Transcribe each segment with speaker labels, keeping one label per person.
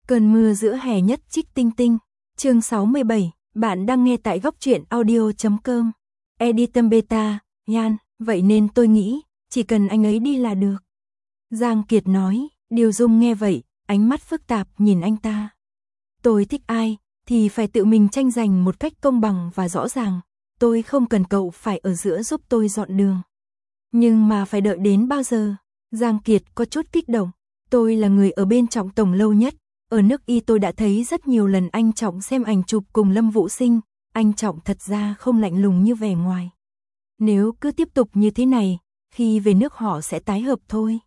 Speaker 1: Cơn mưa giữa hè nhất trích tinh tinh. Chương 67, bạn đang nghe tại góc truyện audio.com. Editum Beta, Nhan, vậy nên tôi nghĩ, chỉ cần anh ấy đi là được. Giang Kiệt nói, Điều Dung nghe vậy, ánh mắt phức tạp nhìn anh ta. Tôi thích ai, thì phải tự mình tranh giành một cách công bằng và rõ ràng. Tôi không cần cậu phải ở giữa giúp tôi dọn đường. Nhưng mà phải đợi đến bao giờ? Giang Kiệt có chút kích động. Tôi là người ở bên Trọng Tổng lâu nhất. Ở nước Y tôi đã thấy rất nhiều lần anh Trọng xem ảnh chụp cùng Lâm Vũ Sinh. Anh Trọng thật ra không lạnh lùng như vẻ ngoài. Nếu cứ tiếp tục như thế này, khi về nước họ sẽ tái hợp thôi.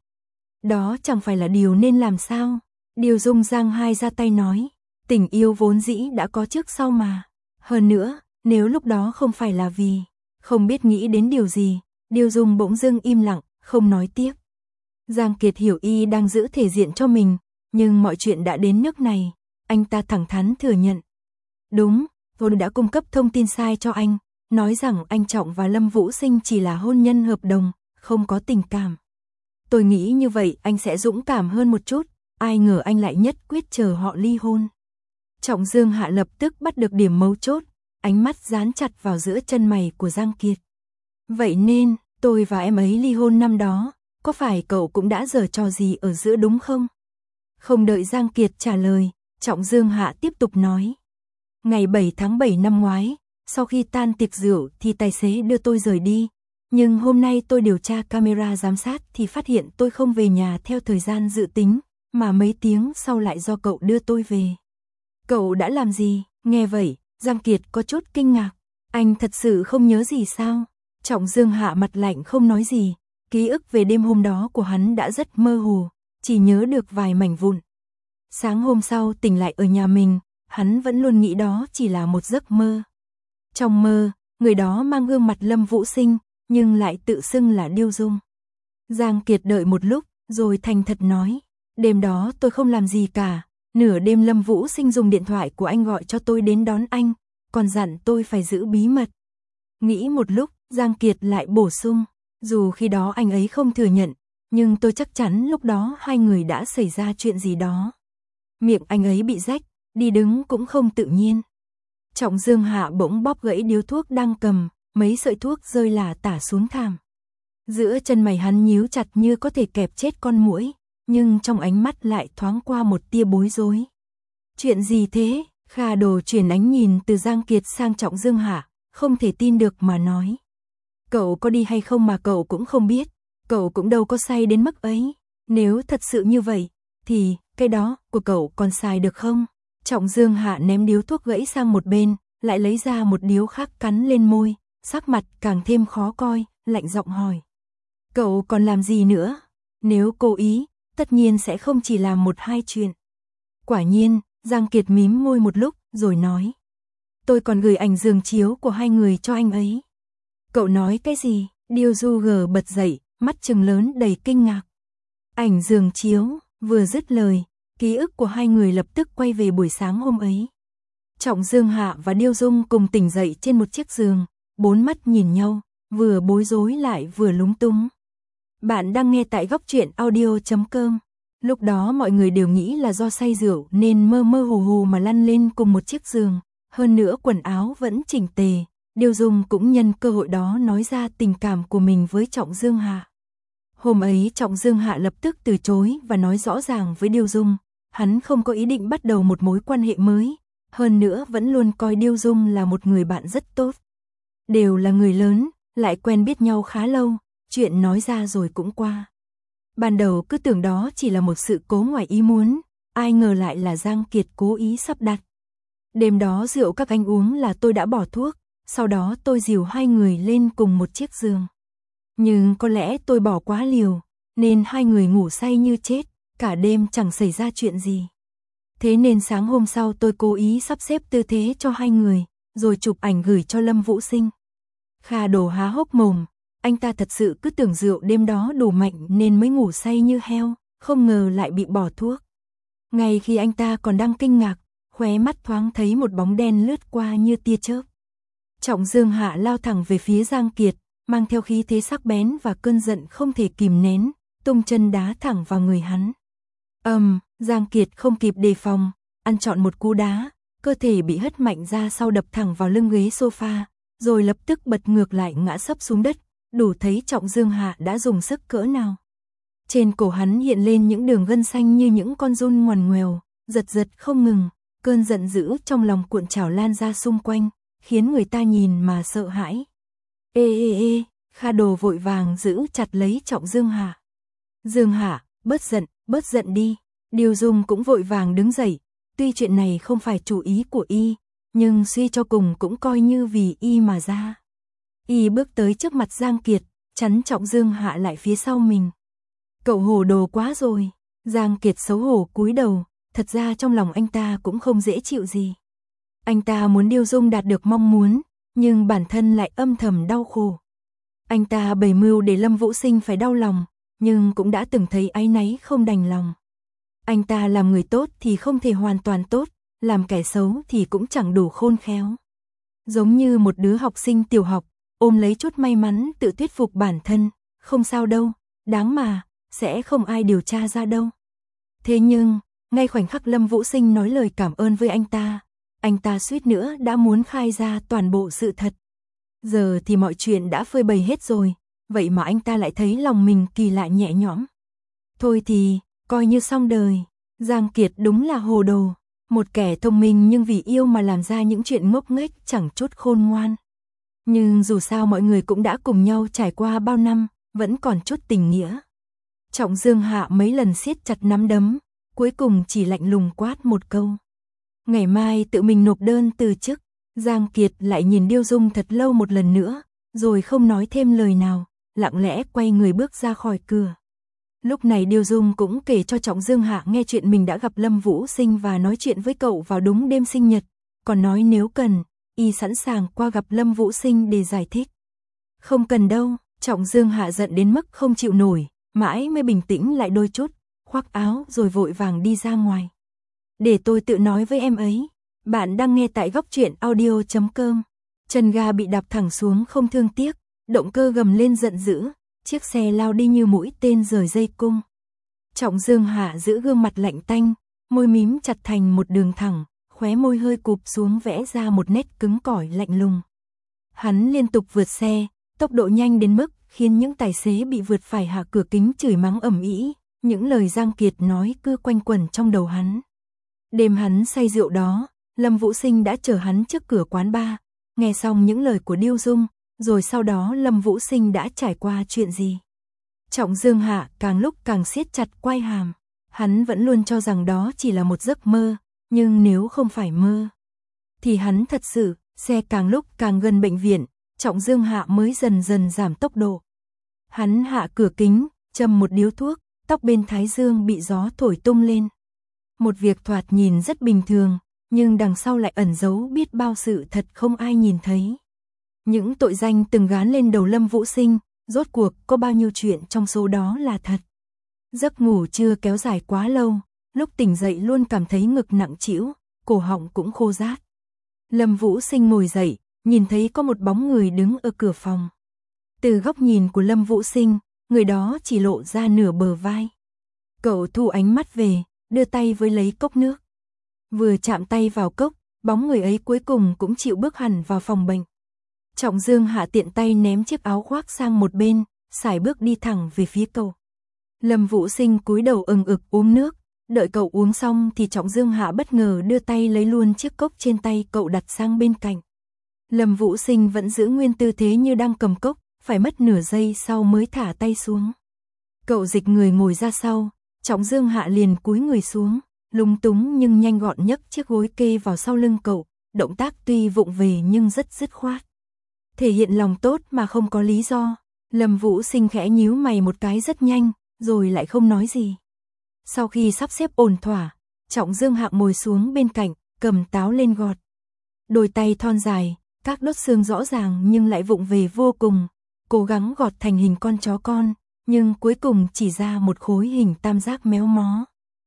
Speaker 1: Đó chẳng phải là điều nên làm sao? Điều Dung giang hai ra tay nói. Tình yêu vốn dĩ đã có trước sau mà. Hơn nữa, nếu lúc đó không phải là vì không biết nghĩ đến điều gì, Điều Dung bỗng dưng im lặng, không nói tiếp. Giang Kiệt hiểu y đang giữ thể diện cho mình, nhưng mọi chuyện đã đến nước này, anh ta thẳng thắn thừa nhận. Đúng, tôi đã cung cấp thông tin sai cho anh, nói rằng anh Trọng và Lâm Vũ Sinh chỉ là hôn nhân hợp đồng, không có tình cảm. Tôi nghĩ như vậy anh sẽ dũng cảm hơn một chút, ai ngờ anh lại nhất quyết chờ họ ly hôn. Trọng Dương Hạ lập tức bắt được điểm mấu chốt, ánh mắt dán chặt vào giữa chân mày của Giang Kiệt. Vậy nên, tôi và em ấy ly hôn năm đó, có phải cậu cũng đã giở trò gì ở giữa đúng không? Không đợi Giang Kiệt trả lời, Trọng Dương Hạ tiếp tục nói. Ngày 7 tháng 7 năm ngoái, sau khi tan tiệc rượu thì tài xế đưa tôi rời đi. Nhưng hôm nay tôi điều tra camera giám sát thì phát hiện tôi không về nhà theo thời gian dự tính, mà mấy tiếng sau lại do cậu đưa tôi về. Cậu đã làm gì? Nghe vậy, Giang Kiệt có chút kinh ngạc. Anh thật sự không nhớ gì sao? Trọng Dương Hạ mặt lạnh không nói gì. Ký ức về đêm hôm đó của hắn đã rất mơ hồ, chỉ nhớ được vài mảnh vụn. Sáng hôm sau tỉnh lại ở nhà mình, hắn vẫn luôn nghĩ đó chỉ là một giấc mơ. Trong mơ, người đó mang gương mặt Lâm Vũ Sinh, nhưng lại tự xưng là Điêu Dung. Giang Kiệt đợi một lúc, rồi thành thật nói, đêm đó tôi không làm gì cả, nửa đêm Lâm Vũ Sinh dùng điện thoại của anh gọi cho tôi đến đón anh, còn dặn tôi phải giữ bí mật. Nghĩ một lúc, Giang Kiệt lại bổ sung, dù khi đó anh ấy không thừa nhận, nhưng tôi chắc chắn lúc đó hai người đã xảy ra chuyện gì đó. Miệng anh ấy bị rách, đi đứng cũng không tự nhiên. Trọng Dương Hạ bỗng bóp gãy điếu thuốc đang cầm, mấy sợi thuốc rơi lả tả xuống thảm. Giữa chân mày hắn nhíu chặt như có thể kẹp chết con muỗi, nhưng trong ánh mắt lại thoáng qua một tia bối rối. Chuyện gì thế? Kha Đồ chuyển ánh nhìn từ Giang Kiệt sang Trọng Dương Hạ, không thể tin được mà nói. Cậu có đi hay không mà cậu cũng không biết, cậu cũng đâu có say đến mức ấy. Nếu thật sự như vậy, thì cái đó của cậu còn xài được không? Trọng Dương Hạ ném điếu thuốc gãy sang một bên, lại lấy ra một điếu khác cắn lên môi, sắc mặt càng thêm khó coi, lạnh giọng hỏi. Cậu còn làm gì nữa? Nếu cố ý, tất nhiên sẽ không chỉ làm một hai chuyện. Quả nhiên, Giang Kiệt mím môi một lúc, rồi nói. Tôi còn gửi ảnh giường chiếu của hai người cho anh ấy. Cậu nói cái gì? Điêu Du gờ bật dậy, mắt trừng lớn đầy kinh ngạc. Ảnh giường chiếu, vừa dứt lời, ký ức của hai người lập tức quay về buổi sáng hôm ấy. Trọng Dương Hạ và Điêu Dung cùng tỉnh dậy trên một chiếc giường, bốn mắt nhìn nhau, vừa bối rối lại vừa lúng túng. Bạn đang nghe tại góc truyện audio.com. Lúc đó mọi người đều nghĩ là do say rượu nên mơ mơ hồ hồ mà lăn lên cùng một chiếc giường, hơn nữa quần áo vẫn chỉnh tề. Điêu Dung cũng nhân cơ hội đó nói ra tình cảm của mình với Trọng Dương Hạ. Hôm ấy Trọng Dương Hạ lập tức từ chối và nói rõ ràng với Điêu Dung, hắn không có ý định bắt đầu một mối quan hệ mới, hơn nữa vẫn luôn coi Điêu Dung là một người bạn rất tốt. Đều là người lớn, lại quen biết nhau khá lâu, chuyện nói ra rồi cũng qua. Ban đầu cứ tưởng đó chỉ là một sự cố ngoài ý muốn, ai ngờ lại là Giang Kiệt cố ý sắp đặt. Đêm đó rượu các anh uống là tôi đã bỏ thuốc, sau đó tôi dìu hai người lên cùng một chiếc giường. Nhưng có lẽ tôi bỏ quá liều, nên hai người ngủ say như chết, cả đêm chẳng xảy ra chuyện gì. Thế nên sáng hôm sau tôi cố ý sắp xếp tư thế cho hai người, rồi chụp ảnh gửi cho Lâm Vũ Sinh. Kha Đồ há hốc mồm, anh ta thật sự cứ tưởng rượu đêm đó đủ mạnh nên mới ngủ say như heo, không ngờ lại bị bỏ thuốc. Ngay khi anh ta còn đang kinh ngạc, khóe mắt thoáng thấy một bóng đen lướt qua như tia chớp. Trọng Dương Hạ lao thẳng về phía Giang Kiệt, mang theo khí thế sắc bén và cơn giận không thể kìm nén, tung chân đá thẳng vào người hắn. Giang Kiệt không kịp đề phòng, ăn trọn một cú đá, cơ thể bị hất mạnh ra sau đập thẳng vào lưng ghế sofa, rồi lập tức bật ngược lại ngã sấp xuống đất, đủ thấy Trọng Dương Hạ đã dùng sức cỡ nào. Trên cổ hắn hiện lên những đường gân xanh như những con giun ngoằn ngoèo, giật giật không ngừng, cơn giận dữ trong lòng cuộn trào lan ra xung quanh, khiến người ta nhìn mà sợ hãi. Ê, Kha Đồ vội vàng giữ chặt lấy Trọng Dương Hạ. Dương Hạ, bớt giận đi. Điêu Dung cũng vội vàng đứng dậy, tuy chuyện này không phải chủ ý của y, nhưng suy cho cùng cũng coi như vì y mà ra. Y bước tới trước mặt Giang Kiệt, chắn Trọng Dương Hạ lại phía sau mình. Cậu hồ đồ quá rồi. Giang Kiệt xấu hổ cúi đầu, thật ra trong lòng anh ta cũng không dễ chịu gì. Anh ta muốn Điêu Dung đạt được mong muốn, nhưng bản thân lại âm thầm đau khổ. Anh ta bày mưu để Lâm Vũ Sinh phải đau lòng, nhưng cũng đã từng thấy áy náy không đành lòng. Anh ta làm người tốt thì không thể hoàn toàn tốt, làm kẻ xấu thì cũng chẳng đủ khôn khéo. Giống như một đứa học sinh tiểu học, ôm lấy chút may mắn tự thuyết phục bản thân, không sao đâu, đáng mà, sẽ không ai điều tra ra đâu. Thế nhưng, ngay khoảnh khắc Lâm Vũ Sinh nói lời cảm ơn với anh ta suýt nữa đã muốn khai ra toàn bộ sự thật. Giờ thì mọi chuyện đã phơi bày hết rồi, vậy mà anh ta lại thấy lòng mình kỳ lạ nhẹ nhõm. Thôi thì, coi như xong đời. Giang Kiệt đúng là hồ đồ, một kẻ thông minh nhưng vì yêu mà làm ra những chuyện ngốc nghếch chẳng chút khôn ngoan. Nhưng dù sao mọi người cũng đã cùng nhau trải qua bao năm, vẫn còn chút tình nghĩa. Trọng Dương Hạ mấy lần siết chặt nắm đấm, cuối cùng chỉ lạnh lùng quát một câu. Ngày mai tự mình nộp đơn từ chức. Giang Kiệt lại nhìn Điêu Dung thật lâu một lần nữa, rồi không nói thêm lời nào, lặng lẽ quay người bước ra khỏi cửa. Lúc này Điêu Dung cũng kể cho Trọng Dương Hạ nghe chuyện mình đã gặp Lâm Vũ Sinh và nói chuyện với cậu vào đúng đêm sinh nhật, còn nói nếu cần, y sẵn sàng qua gặp Lâm Vũ Sinh để giải thích. Không cần đâu, Trọng Dương Hạ giận đến mức không chịu nổi, mãi mới bình tĩnh lại đôi chút, khoác áo rồi vội vàng đi ra ngoài. Để tôi tự nói với em ấy. Bạn đang nghe tại góc truyện audio.com. Chân ga bị đạp thẳng xuống không thương tiếc, động cơ gầm lên giận dữ, chiếc xe lao đi như mũi tên rời dây cung. Trọng Dương Hạ giữ gương mặt lạnh tanh, môi mím chặt thành một đường thẳng, khóe môi hơi cụp xuống vẽ ra một nét cứng cỏi lạnh lùng. Hắn liên tục vượt xe, tốc độ nhanh đến mức khiến những tài xế bị vượt phải hạ cửa kính chửi mắng ầm ĩ, những lời Giang Kiệt nói cứ quanh quẩn trong đầu hắn. Đêm hắn say rượu đó, Lâm Vũ Sinh đã chờ hắn trước cửa quán bar, nghe xong những lời của Điêu Dung, rồi sau đó Lâm Vũ Sinh đã trải qua chuyện gì. Trọng Dương Hạ càng lúc càng siết chặt quai hàm, hắn vẫn luôn cho rằng đó chỉ là một giấc mơ, nhưng nếu không phải mơ, thì hắn thật sự, xe càng lúc càng gần bệnh viện, Trọng Dương Hạ mới dần dần giảm tốc độ. Hắn hạ cửa kính, châm một điếu thuốc, tóc bên thái dương bị gió thổi tung lên. Một việc thoạt nhìn rất bình thường, nhưng đằng sau lại ẩn giấu biết bao sự thật không ai nhìn thấy. Những tội danh từng gán lên đầu Lâm Vũ Sinh, rốt cuộc có bao nhiêu chuyện trong số đó là thật. Giấc ngủ chưa kéo dài quá lâu, lúc tỉnh dậy luôn cảm thấy ngực nặng trĩu, cổ họng cũng khô rát. Lâm Vũ Sinh ngồi dậy, nhìn thấy có một bóng người đứng ở cửa phòng. Từ góc nhìn của Lâm Vũ Sinh, người đó chỉ lộ ra nửa bờ vai. Cậu thu ánh mắt về, đưa tay với lấy cốc nước. Vừa chạm tay vào cốc, bóng người ấy cuối cùng cũng chịu bước hẳn vào phòng bệnh. Trọng Dương Hạ tiện tay ném chiếc áo khoác sang một bên, sải bước đi thẳng về phía cậu. Lâm Vũ Sinh cúi đầu ừng ực uống nước, đợi cậu uống xong thì Trọng Dương Hạ bất ngờ đưa tay lấy luôn chiếc cốc trên tay cậu đặt sang bên cạnh. Lâm Vũ Sinh vẫn giữ nguyên tư thế như đang cầm cốc, phải mất nửa giây sau mới thả tay xuống. Cậu dịch người ngồi ra sau, Trọng Dương Hạ liền cúi người xuống, lúng túng nhưng nhanh gọn nhấc chiếc gối kê vào sau lưng cậu, động tác tuy vụng về nhưng rất dứt khoát. Thể hiện lòng tốt mà không có lý do. Lâm Vũ Sinh khẽ nhíu mày một cái rất nhanh, rồi lại không nói gì. Sau khi sắp xếp ổn thỏa, Trọng Dương Hạ ngồi xuống bên cạnh, cầm táo lên gọt. Đôi tay thon dài, các đốt xương rõ ràng nhưng lại vụng về vô cùng, cố gắng gọt thành hình con chó con, nhưng cuối cùng chỉ ra một khối hình tam giác méo mó.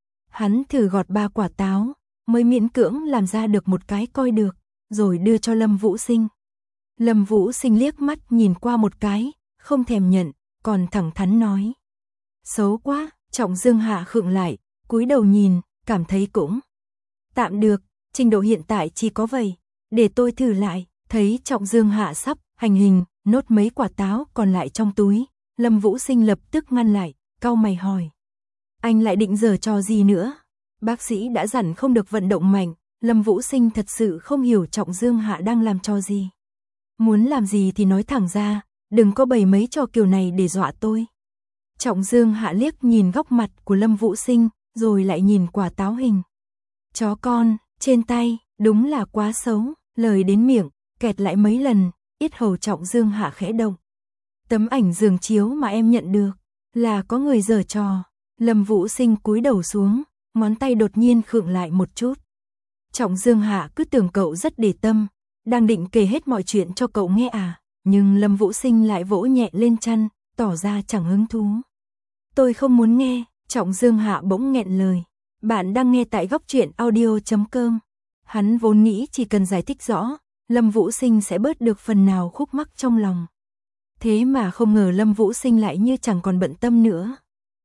Speaker 1: Hắn thử gọt 3 quả táo, mới miễn cưỡng làm ra được một cái coi được, rồi đưa cho Lâm Vũ Sinh. Lâm Vũ Sinh liếc mắt nhìn qua một cái, không thèm nhận, còn thẳng thắn nói. Xấu quá, Trọng Dương Hạ khựng lại, cúi đầu nhìn, cảm thấy cũng tạm được, trình độ hiện tại chỉ có vậy, để tôi thử lại. Thấy Trọng Dương Hạ sắp hành hình, nốt mấy quả táo còn lại trong túi, Lâm Vũ Sinh lập tức ngăn lại, cau mày hỏi. Anh lại định giở trò gì nữa? Bác sĩ đã dặn không được vận động mạnh, Lâm Vũ Sinh thật sự không hiểu Trọng Dương Hạ đang làm trò gì. Muốn làm gì thì nói thẳng ra, đừng có bày mấy trò kiểu này để dọa tôi. Trọng Dương Hạ liếc nhìn góc mặt của Lâm Vũ Sinh, rồi lại nhìn quả táo hình chó con trên tay, đúng là quá xấu, lời đến miệng, kẹt lại mấy lần, yết hầu Trọng Dương Hạ khẽ động. Tấm ảnh giường chiếu mà em nhận được, là có người giở trò. Lâm Vũ Sinh cúi đầu xuống, ngón tay đột nhiên khựng lại một chút. Trọng Dương Hạ cứ tưởng cậu rất để tâm, đang định kể hết mọi chuyện cho cậu nghe à, nhưng Lâm Vũ Sinh lại vỗ nhẹ lên chăn, tỏ ra chẳng hứng thú. Tôi không muốn nghe, Trọng Dương Hạ bỗng nghẹn lời. Bạn đang nghe tại góc truyện audio.com. Hắn vốn nghĩ chỉ cần giải thích rõ, Lâm Vũ Sinh sẽ bớt được phần nào khúc mắc trong lòng. Thế mà không ngờ Lâm Vũ Sinh lại như chẳng còn bận tâm nữa.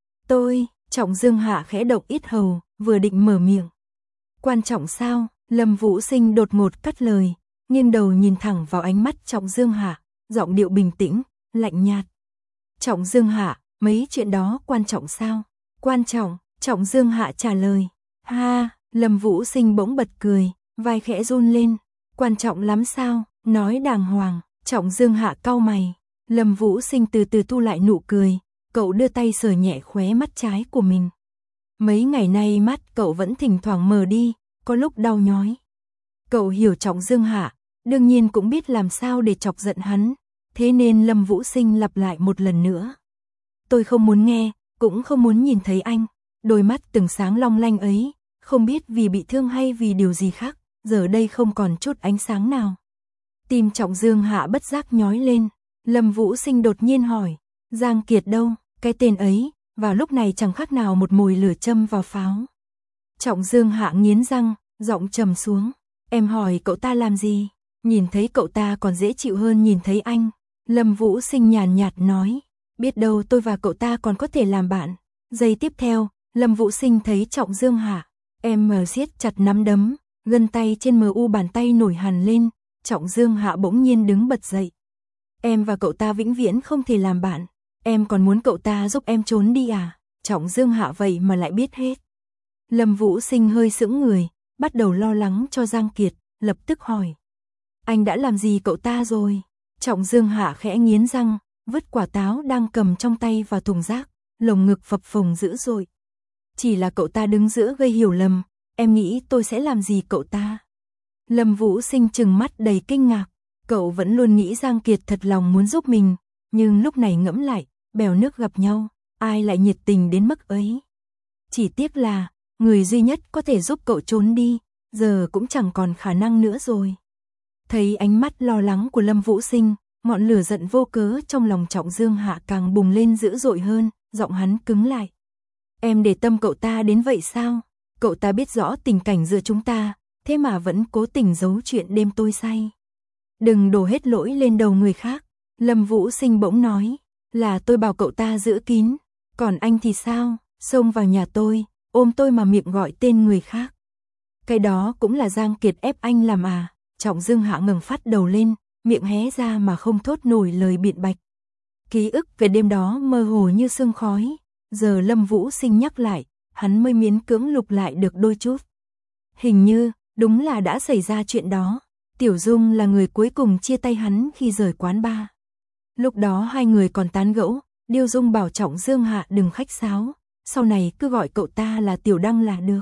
Speaker 1: Trọng Dương Hạ khẽ động ít hầu, vừa định mở miệng. Quan trọng sao? Lâm Vũ Sinh đột ngột cắt lời, nghiêng đầu nhìn thẳng vào ánh mắt Trọng Dương Hạ, giọng điệu bình tĩnh, lạnh nhạt. Trọng Dương Hạ, mấy chuyện đó quan trọng sao? Quan trọng, Trọng Dương Hạ trả lời. Ha, Lâm Vũ Sinh bỗng bật cười, vai khẽ run lên. Quan trọng lắm sao? Nói đàng hoàng. Trọng Dương Hạ cau mày. Lâm Vũ Sinh từ từ thu lại nụ cười, cậu đưa tay sờ nhẹ khóe mắt trái của mình. Mấy ngày nay mắt cậu vẫn thỉnh thoảng mờ đi, có lúc đau nhói. Cậu hiểu Trọng Dương Hạ, đương nhiên cũng biết làm sao để chọc giận hắn, thế nên Lâm Vũ Sinh lặp lại một lần nữa. Tôi không muốn nghe, cũng không muốn nhìn thấy anh. Đôi mắt từng sáng long lanh ấy, không biết vì bị thương hay vì điều gì khác, giờ đây không còn chút ánh sáng nào. Tim Trọng Dương Hạ bất giác nhói lên, Lâm Vũ Sinh đột nhiên hỏi, Giang Kiệt đâu? Cái tên ấy, vào lúc này chẳng khác nào một mồi lửa châm vào pháo. Trọng Dương Hạ nghiến răng, giọng trầm xuống, em hỏi cậu ta làm gì? Nhìn thấy cậu ta còn dễ chịu hơn nhìn thấy anh. Lâm Vũ Sinh nhàn nhạt nói, biết đâu tôi và cậu ta còn có thể làm bạn. Giây tiếp theo, Lâm Vũ Sinh thấy Trọng Dương Hạ, em siết chặt nắm đấm, gân tay trên mu bàn tay nổi hằn lên. Trọng Dương Hạ bỗng nhiên đứng bật dậy. Em và cậu ta vĩnh viễn không thể làm bạn. Em còn muốn cậu ta giúp em trốn đi à? Trọng Dương Hạ vậy mà lại biết hết. Lâm Vũ Sinh hơi sững người, bắt đầu lo lắng cho Giang Kiệt, lập tức hỏi. Anh đã làm gì cậu ta rồi? Trọng Dương Hạ khẽ nghiến răng, vứt quả táo đang cầm trong tay vào thùng rác, lồng ngực phập phồng dữ dội. Chỉ là cậu ta đứng giữa gây hiểu lầm, em nghĩ tôi sẽ làm gì cậu ta? Lâm Vũ Sinh trừng mắt đầy kinh ngạc, cậu vẫn luôn nghĩ Giang Kiệt thật lòng muốn giúp mình, nhưng lúc này ngẫm lại, bèo nước gặp nhau, ai lại nhiệt tình đến mức ấy. Chỉ tiếc là, người duy nhất có thể giúp cậu trốn đi, giờ cũng chẳng còn khả năng nữa rồi. Thấy ánh mắt lo lắng của Lâm Vũ Sinh, ngọn lửa giận vô cớ trong lòng Trọng Dương Hạ càng bùng lên dữ dội hơn, giọng hắn cứng lại. Em để tâm cậu ta đến vậy sao? Cậu ta biết rõ tình cảnh giữa chúng ta, thế mà vẫn cố tình giấu chuyện đêm tôi say. Đừng đổ hết lỗi lên đầu người khác. Lâm Vũ Sinh bỗng nói, là tôi bảo cậu ta giữ kín, còn anh thì sao? Xông vào nhà tôi, ôm tôi mà miệng gọi tên người khác. Cái đó cũng là Giang Kiệt ép anh làm à? Trọng Dương Hạ ngẩng phát đầu lên, miệng hé ra mà không thốt nổi lời biện bạch. Ký ức về đêm đó mơ hồ như sương khói, giờ Lâm Vũ Sinh nhắc lại, hắn mới miễn cưỡng lục lại được đôi chút. Hình như, đúng là đã xảy ra chuyện đó. Tiểu Dung là người cuối cùng chia tay hắn khi rời quán bar. Lúc đó hai người còn tán gẫu, Điêu Dung bảo Trọng Dương Hạ đừng khách sáo, sau này cứ gọi cậu ta là Tiểu Đăng là được.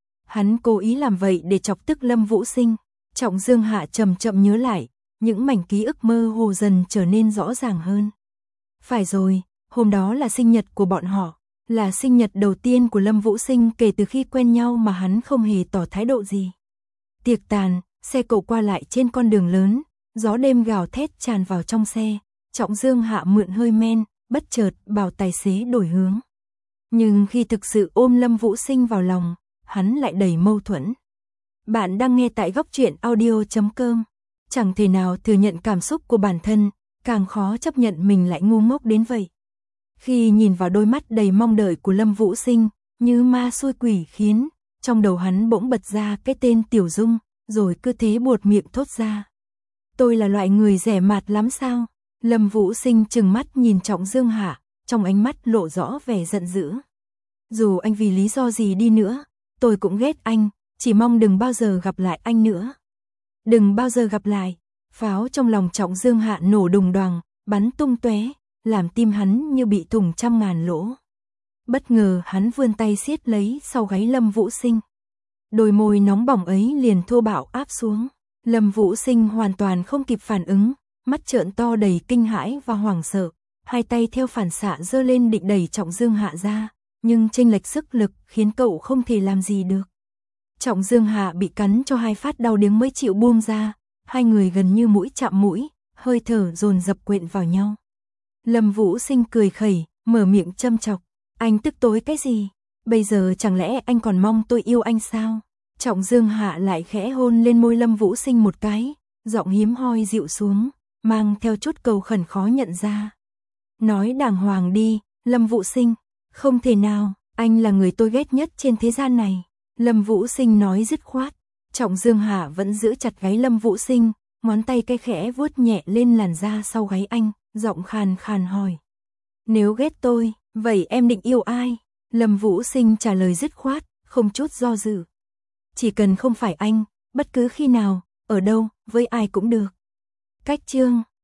Speaker 1: Hắn cố ý làm vậy để chọc tức Lâm Vũ Sinh. Trọng Dương Hạ chậm chậm nhớ lại, những mảnh ký ức mơ hồ dần trở nên rõ ràng hơn. Phải rồi, hôm đó là sinh nhật của bọn họ, là sinh nhật đầu tiên của Lâm Vũ Sinh kể từ khi quen nhau mà hắn không hề tỏ thái độ gì. Tiệc tàn, xe cộ qua lại trên con đường lớn, gió đêm gào thét tràn vào trong xe, Trọng Dương Hạ mượn hơi men, bất chợt bảo tài xế đổi hướng. Nhưng khi thực sự ôm Lâm Vũ Sinh vào lòng, hắn lại đầy mâu thuẫn. Bạn đang nghe tại góc truyện audio.com. Chẳng thể nào thừa nhận cảm xúc của bản thân, càng khó chấp nhận mình lại ngu ngốc đến vậy. Khi nhìn vào đôi mắt đầy mong đợi của Lâm Vũ Sinh, như ma xui quỷ khiến, trong đầu hắn bỗng bật ra cái tên Tiểu Dung, rồi cứ thế buột miệng thốt ra. Tôi là loại người rẻ mạt lắm sao? Lâm Vũ Sinh trừng mắt nhìn Trọng Dương Hạ, trong ánh mắt lộ rõ vẻ giận dữ. Dù anh vì lý do gì đi nữa, tôi cũng ghét anh, chỉ mong đừng bao giờ gặp lại anh nữa. Đừng bao giờ gặp lại. Pháo trong lòng Trọng Dương Hạ nổ đùng đoàng, bắn tung tóe, làm tim hắn như bị thủng trăm ngàn lỗ. Bất ngờ hắn vươn tay siết lấy sau gáy Lâm Vũ Sinh. Đôi môi nóng bỏng ấy liền thô bạo áp xuống. Lâm Vũ Sinh hoàn toàn không kịp phản ứng, mắt trợn to đầy kinh hãi và hoảng sợ, hai tay theo phản xạ giơ lên định đẩy Trọng Dương Hạ ra, nhưng chênh lệch sức lực khiến cậu không thể làm gì được. Trọng Dương Hạ bị cắn cho hai phát đau điếng mới chịu buông ra, hai người gần như mũi chạm mũi, hơi thở dồn dập quện vào nhau. Lâm Vũ Sinh cười khẩy, mở miệng châm chọc, anh tức tối cái gì? Bây giờ chẳng lẽ anh còn mong tôi yêu anh sao? Trọng Dương Hạ lại khẽ hôn lên môi Lâm Vũ Sinh một cái, giọng hiếm hoi dịu xuống, mang theo chút cầu khẩn khó nhận ra. Nói đàng hoàng đi, Lâm Vũ Sinh. Không thể nào, anh là người tôi ghét nhất trên thế gian này. Lâm Vũ Sinh nói dứt khoát. Trọng Dương Hạ vẫn giữ chặt gáy Lâm Vũ Sinh, ngón tay cái khẽ vuốt nhẹ lên làn da sau gáy anh, giọng khàn khàn hỏi. Nếu ghét tôi, vậy em định yêu ai? Lâm Vũ Sinh trả lời dứt khoát, không chút do dự. Chỉ cần không phải anh, bất cứ khi nào, ở đâu, với ai cũng được. Cách chương